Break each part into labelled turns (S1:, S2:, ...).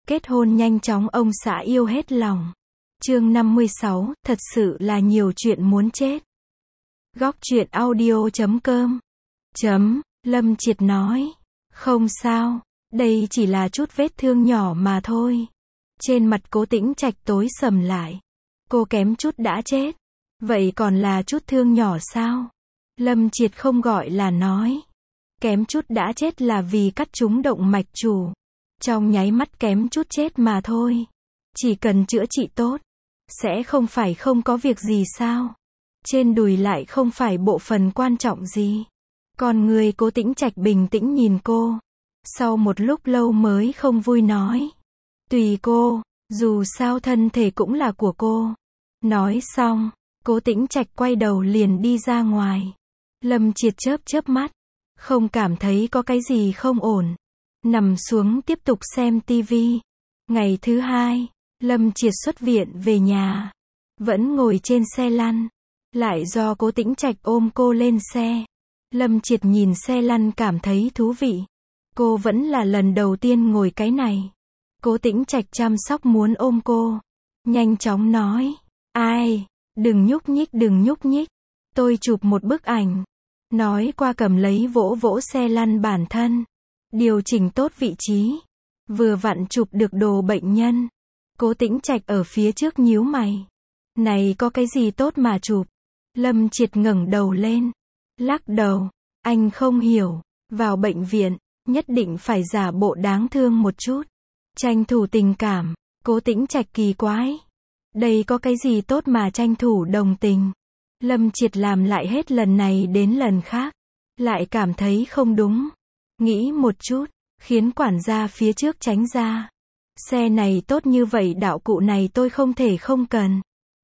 S1: Kết hôn nhanh chóng ông xã yêu hết lòng. Chương 56, thật sự là nhiều chuyện muốn chết. Góc truyện audio.com Lâm Triệt nói. Không sao, đây chỉ là chút vết thương nhỏ mà thôi. Trên mặt Cố Tĩnh Trạch tối sầm lại. Cô kém chút đã chết. Vậy còn là chút thương nhỏ sao? Lâm Triệt không gọi là nói. Kém chút đã chết là vì cắt trúng động mạch chủ. Trong nháy mắt kém chút chết mà thôi. Chỉ cần chữa trị tốt, sẽ không phải không có việc gì sao? Trên đùi lại không phải bộ phận quan trọng gì. Còn người Cố Tĩnh Trạch bình tĩnh nhìn cô. Sau một lúc lâu mới không vui nói. Tùy cô, dù sao thân thể cũng là của cô. Nói xong, Cố Tĩnh Trạch quay đầu liền đi ra ngoài. Lâm Triệt chớp chớp mắt. Không cảm thấy có cái gì không ổn. Nằm xuống tiếp tục xem tivi. Ngày thứ hai, Lâm Triệt xuất viện về nhà. Vẫn ngồi trên xe lăn. Lại do Cố Tĩnh Trạch ôm cô lên xe. Lâm Triệt nhìn xe lăn cảm thấy thú vị. Cô vẫn là lần đầu tiên ngồi cái này. Cố Tĩnh Trạch chăm sóc muốn ôm cô. Nhanh chóng nói. Ai, đừng nhúc nhích đừng nhúc nhích. Tôi chụp một bức ảnh. Nói qua cầm lấy vỗ vỗ xe lăn bản thân. Điều chỉnh tốt vị trí. Vừa vặn chụp được đồ bệnh nhân. Cố Tĩnh Trạch ở phía trước nhíu mày. Này có cái gì tốt mà chụp? Lâm Triệt ngẩng đầu lên. Lắc đầu. Anh không hiểu. Vào bệnh viện, nhất định phải giả bộ đáng thương một chút. Tranh thủ tình cảm. Cố Tĩnh Trạch kỳ quái. Đây có cái gì tốt mà tranh thủ đồng tình? Lâm Triệt làm lại hết lần này đến lần khác. Lại cảm thấy không đúng. Nghĩ một chút, khiến quản gia phía trước tránh ra. Xe này tốt như vậy đạo cụ này tôi không thể không cần.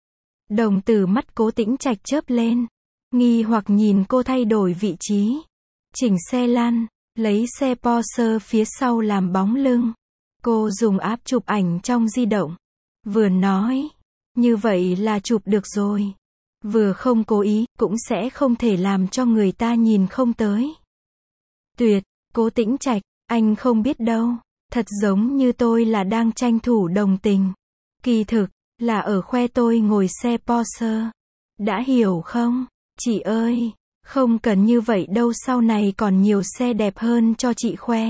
S1: Đồng tử mắt Cố Tĩnh Trạch chớp lên. Nghi hoặc nhìn cô thay đổi vị trí. Chỉnh xe lăn, lấy xe Porsche phía sau làm bóng lưng. Cô dùng app chụp ảnh trong di động. Vừa nói, như vậy là chụp được rồi. Vừa không cố ý, cũng sẽ không thể làm cho người ta nhìn không tới. Tuyệt, Cố Tĩnh Trạch, anh không biết đâu. Thật giống như tôi là đang tranh thủ đồng tình. Kỳ thực, là ở khoe tôi ngồi xe Porsche. Đã hiểu không? Chị ơi, không cần như vậy đâu, sau này còn nhiều xe đẹp hơn cho chị khoe.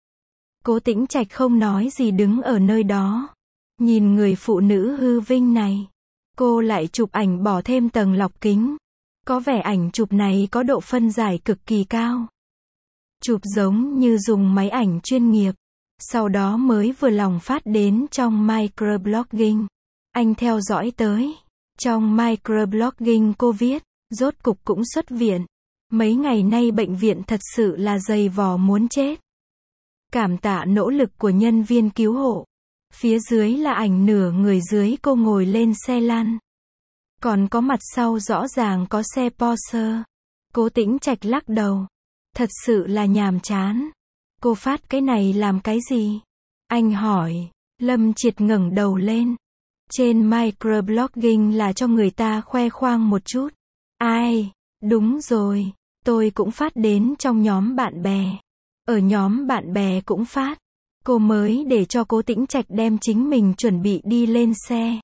S1: Cố Tĩnh Trạch không nói gì đứng ở nơi đó. Nhìn người phụ nữ hư vinh này. Cô lại chụp ảnh bỏ thêm tầng lọc kính. Có vẻ ảnh chụp này có độ phân giải cực kỳ cao. Chụp giống như dùng máy ảnh chuyên nghiệp. Sau đó mới vừa lòng phát đến trong microblogging. Anh theo dõi tới. Trong microblogging cô viết, rốt cục cũng xuất viện. Mấy ngày nay bệnh viện thật sự là dày vò muốn chết. Cảm tạ nỗ lực của nhân viên cứu hộ. Phía dưới là ảnh nửa người dưới cô ngồi lên xe lăn. Còn có mặt sau rõ ràng có xe Porsche. Cố Tĩnh Trạch lắc đầu. Thật sự là nhàm chán. Cô phát cái này làm cái gì? Anh hỏi. Lâm Triệt ngẩng đầu lên. Trên microblogging là cho người ta khoe khoang một chút. Ai? Đúng rồi. Tôi cũng phát đến trong nhóm bạn bè. Ở nhóm bạn bè cũng phát. Cô mới để cho Cố Tĩnh Trạch đem chính mình chuẩn bị đi lên xe.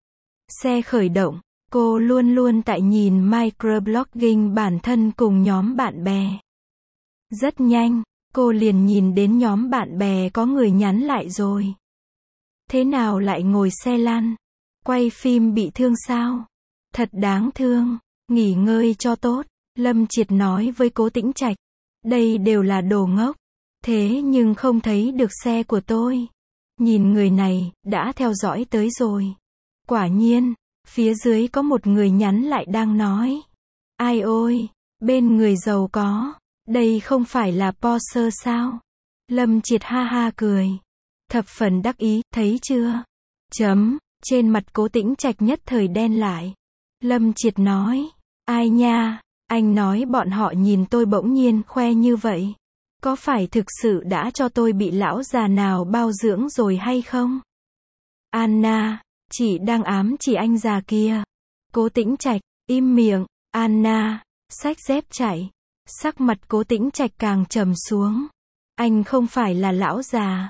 S1: Xe khởi động. Cô luôn luôn tại nhìn microblogging bản thân cùng nhóm bạn bè. Rất nhanh, cô liền nhìn đến nhóm bạn bè có người nhắn lại rồi. Thế nào lại ngồi xe lăn? Quay phim bị thương sao? Thật đáng thương. Nghỉ ngơi cho tốt. Lâm Triệt nói với Cố Tĩnh Trạch. Đây đều là đồ ngốc. Thế nhưng không thấy được xe của tôi. Nhìn người này, đã theo dõi tới rồi. Quả nhiên, phía dưới có một người nhắn lại đang nói. Ai ôi, bên người giàu có. Đây không phải là Porsche sao? Lâm Triệt ha ha cười. Thập phần đắc ý, thấy chưa? Trên mặt Cố Tĩnh Trạch nhất thời đen lại. Lâm Triệt nói. Ai nha, anh nói bọn họ nhìn tôi bỗng nhiên khoe như vậy. Có phải thực sự đã cho tôi bị lão già nào bao dưỡng rồi hay không? Anna, chị đang ám chỉ anh già kia. Cố Tĩnh Trạch, im miệng. Anna, xách dép chạy. Sắc mặt Cố Tĩnh Trạch càng trầm xuống. Anh không phải là lão già.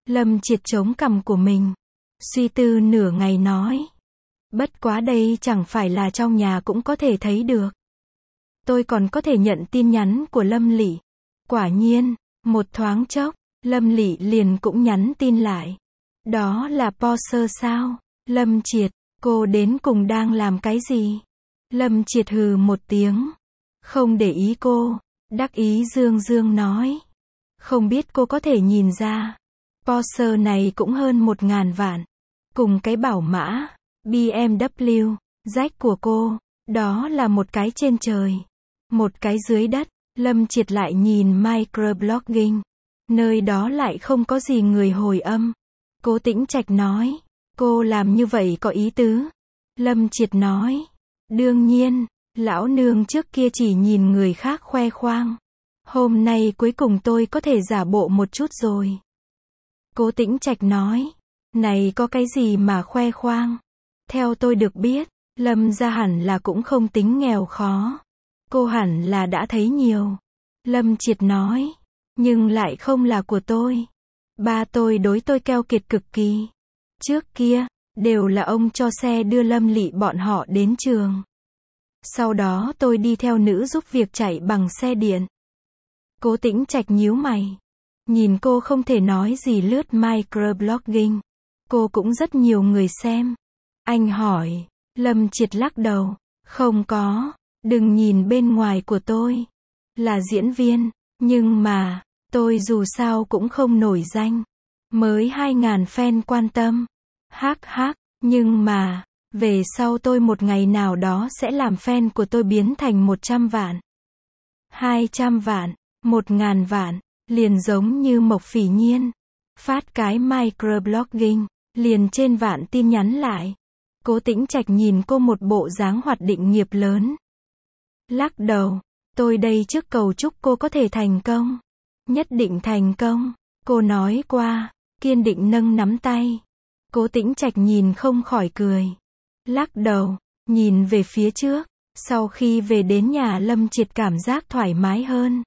S1: Lâm Triệt chống cằm của mình. Suy tư nửa ngày nói. Bất quá đây chẳng phải là trong nhà cũng có thể thấy được. Tôi còn có thể nhận tin nhắn của Lâm Lị. Quả nhiên, một thoáng chốc, Lâm Lị liền cũng nhắn tin lại. Đó là Porsche sao? Lâm Triệt, cô đến cùng đang làm cái gì? Lâm Triệt hừ một tiếng. Không để ý cô. Đắc ý dương dương nói. Không biết cô có thể nhìn ra. Porsche này cũng hơn 1.000 vạn. Cùng cái bảo mã, BMW, rách của cô. Đó là một cái trên trời. Một cái dưới đất. Lâm Triệt lại nhìn microblogging. Nơi đó lại không có gì người hồi âm. Cố Tĩnh Trạch nói. Cô làm như vậy có ý tứ. Lâm Triệt nói. Đương nhiên, lão nương trước kia chỉ nhìn người khác khoe khoang. Hôm nay cuối cùng tôi có thể giả bộ một chút rồi. Cố Tĩnh Trạch nói. Này có cái gì mà khoe khoang. Theo tôi được biết, Lâm gia hẳn là cũng không tính nghèo khó. Cô hẳn là đã thấy nhiều. Lâm Triệt nói. Nhưng lại không là của tôi. Ba tôi đối tôi keo kiệt cực kỳ. Trước kia, đều là ông cho xe đưa Lâm Lị bọn họ đến trường. Sau đó tôi đi theo nữ giúp việc chạy bằng xe điện. Cố Tĩnh Trạch nhíu mày. Nhìn cô không thể nói gì lướt microblogging. Cô cũng rất nhiều người xem. Anh hỏi. Lâm Triệt lắc đầu. Không có. Đừng nhìn bên ngoài của tôi. Là diễn viên. Nhưng mà, tôi dù sao cũng không nổi danh. Mới 2.000 fan quan tâm. Hắc hắc. Nhưng mà, về sau tôi một ngày nào đó sẽ làm fan của tôi biến thành 100 vạn. 200 vạn. 1.000 vạn. Liền giống như Mộc Phỉ Nhiên. Phát cái microblogging. Liền trên vạn tin nhắn lại. Cố Tĩnh Trạch nhìn cô một bộ dáng hoạt định nghiệp lớn. Lắc đầu. Tôi đây trước cầu chúc cô có thể thành công. Nhất định thành công. Cô nói qua. Kiên định nâng nắm tay. Cố Tĩnh Trạch nhìn không khỏi cười. Lắc đầu. Nhìn về phía trước. Sau khi về đến nhà Lâm Triệt cảm giác thoải mái hơn.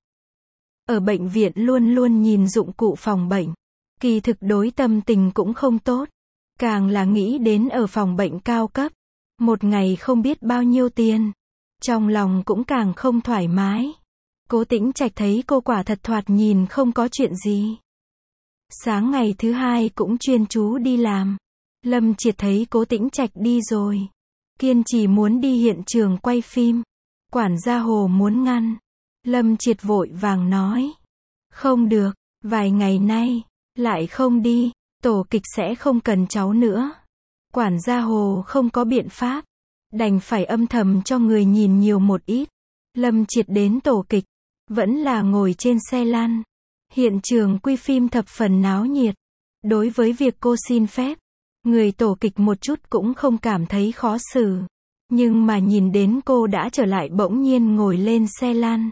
S1: Ở bệnh viện luôn luôn nhìn dụng cụ phòng bệnh. Kỳ thực đối tâm tình cũng không tốt. Càng là nghĩ đến ở phòng bệnh cao cấp. Một ngày không biết bao nhiêu tiền. Trong lòng cũng càng không thoải mái. Cố Tĩnh Trạch thấy cô quả thật thoạt nhìn không có chuyện gì. Sáng ngày thứ hai cũng chuyên chú đi làm. Lâm Triệt thấy Cố Tĩnh Trạch đi rồi. Kiên trì muốn đi hiện trường quay phim. Quản gia Hồ muốn ngăn. Lâm Triệt vội vàng nói. Không được, vài ngày nay, lại không đi, tổ kịch sẽ không cần cháu nữa. Quản gia Hồ không có biện pháp. Đành phải âm thầm cho người nhìn nhiều một ít. Lâm Triệt đến tổ kịch. Vẫn là ngồi trên xe lăn. Hiện trường quy phim thập phần náo nhiệt. Đối với việc cô xin phép, người tổ kịch một chút cũng không cảm thấy khó xử. Nhưng mà nhìn đến cô đã trở lại bỗng nhiên ngồi lên xe lăn.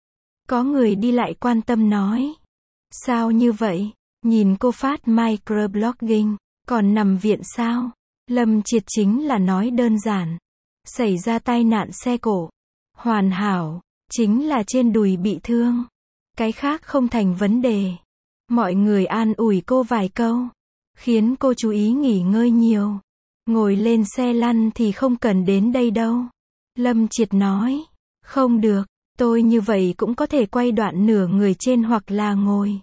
S1: Có người đi lại quan tâm nói. Sao như vậy? Nhìn cô phát microblogging, còn nằm viện sao? Lâm Triệt chính là nói đơn giản. Xảy ra tai nạn xe cộ. Hoàn hảo, chính là trên đùi bị thương. Cái khác không thành vấn đề. Mọi người an ủi cô vài câu. Khiến cô chú ý nghỉ ngơi nhiều. Ngồi lên xe lăn thì không cần đến đây đâu. Lâm Triệt nói. Không được, tôi như vậy cũng có thể quay đoạn nửa người trên hoặc là ngồi.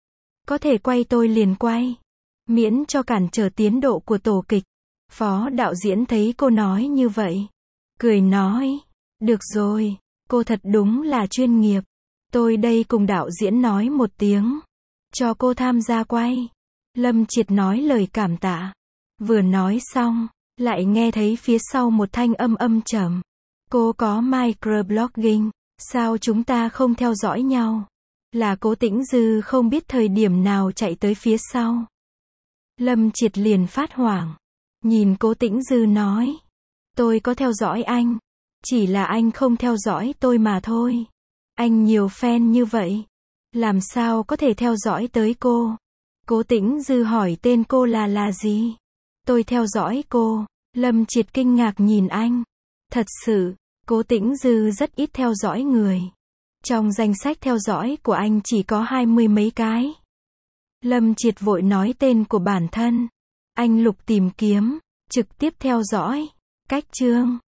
S1: Có thể quay tôi liền quay. Miễn cho cản trở tiến độ của tổ kịch. Phó đạo diễn thấy cô nói như vậy. Cười nói. Được rồi, cô thật đúng là chuyên nghiệp. Tôi đây cùng đạo diễn nói một tiếng. Cho cô tham gia quay. Lâm Triệt nói lời cảm tạ. Vừa nói xong, lại nghe thấy phía sau một thanh âm âm trầm. Cô có microblogging, sao chúng ta không theo dõi nhau? Là Cố Tĩnh Dư không biết thời điểm nào chạy tới phía sau. Lâm Triệt liền phát hoảng. Nhìn Cố Tĩnh Dư nói. Tôi có theo dõi anh. Chỉ là anh không theo dõi tôi mà thôi. Anh nhiều fan như vậy. Làm sao có thể theo dõi tới cô? Cố Tĩnh Dư hỏi tên cô là gì? Tôi theo dõi cô. Lâm Triệt kinh ngạc nhìn anh. Thật sự, Cố Tĩnh Dư rất ít theo dõi người. Trong danh sách theo dõi của anh chỉ có 20 mấy cái. Lâm Triệt vội nói tên của bản thân. Anh Lục tìm kiếm, trực tiếp theo dõi. Cách chương